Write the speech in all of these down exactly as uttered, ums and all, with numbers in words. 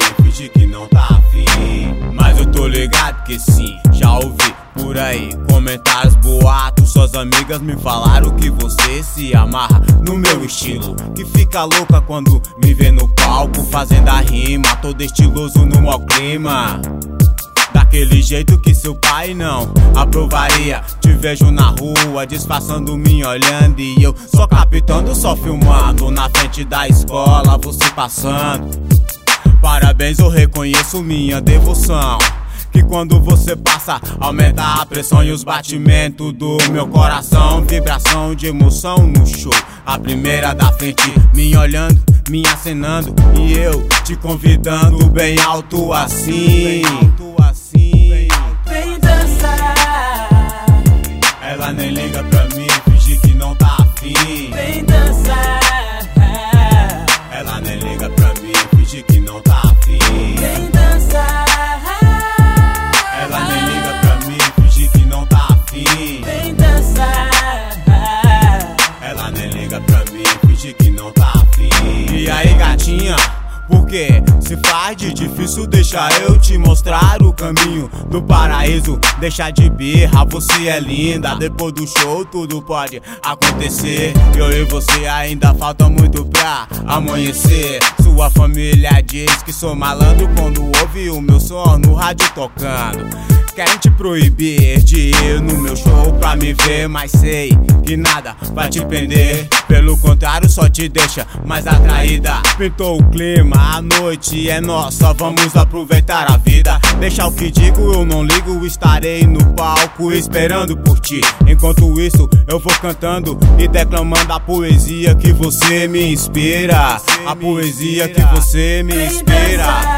finge que não tá afim. Mas eu tô ligado que sim, já ouvi por aí comentários, boatos. Suas amigas me falaram que você se amarra no meu estilo, que fica louca quando me vê no palco fazendo a rima, todo estiloso no mau clima. Daquele jeito que seu pai não aprovaria. Te vejo na rua disfarçando, me olhando, e eu só captando, só filmando na frente da escola, você passando. Parabéns, eu reconheço minha devoção, que quando você passa aumenta a pressão e os batimentos do meu coração. Vibração de emoção no show, a primeira da frente me olhando, me acenando, e eu te convidando bem alto assim. Vem dançar. Ela nem liga pra mim, finge que não tá afim. Vem dançar. Ela nem liga pra mim, finge que não tá afim. Vem dançar. Ela nem liga pra mim, finge que não tá afim. Vem dançar. Ela nem liga pra mim, finge que não tá afim. E aí, gatinha? Porque se faz de difícil, deixa eu te mostrar o caminho do paraíso. Deixa de birra, você é linda. Depois do show tudo pode acontecer. Eu e você ainda falta muito pra amanhecer. Sua família diz que sou malandro quando ouve o meu som no rádio tocando. Querem te proibir de ir no meu show pra me ver, mas sei que nada vai te prender. Pelo contrário, só te deixa mais atraída. Pintou o clima, a noite é nossa, vamos aproveitar a vida. Deixa o que digo, eu não ligo, estarei no palco esperando por ti. Enquanto isso, eu vou cantando e declamando a poesia que você me inspira. A poesia que você me inspira.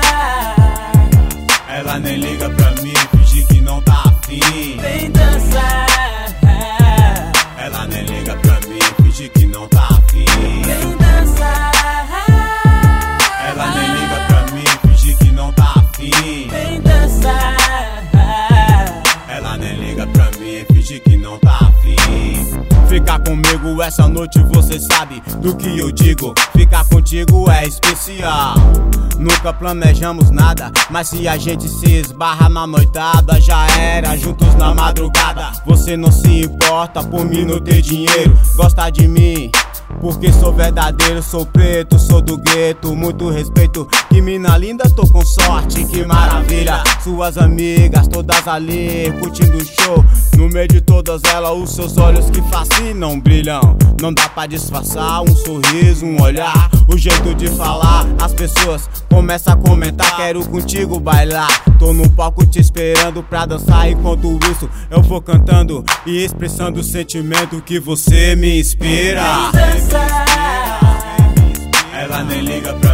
Ela nem liga pra mim, finge que não tá afim. Vem dançar. Ela nem liga pra mim, finge que não tá afim. Vem dançar. Ela nem liga pra mim, finge que não tá afim. Vem dançar. Ela nem liga pra mim, finge que não tá afim. Ficar comigo essa noite, você sabe do que eu digo. Ficar contigo é especial. Nunca planejamos nada, mas se a gente se esbarra na noitada, já era, juntos na madrugada. Você não se importa por mim não ter dinheiro, gosta de mim porque sou verdadeiro, sou preto, sou do gueto. Muito respeito, que mina linda, tô com sorte, que maravilha. Suas amigas todas ali, curtindo o show. No meio de todas elas, os seus olhos que fascinam brilham. Não dá pra disfarçar um sorriso, um olhar, o jeito de falar. As pessoas começam a comentar, quero contigo bailar. Tô no palco te esperando pra dançar, enquanto isso eu vou cantando e expressando o sentimento que você me inspira. Vem dançar. Ela nem liga pra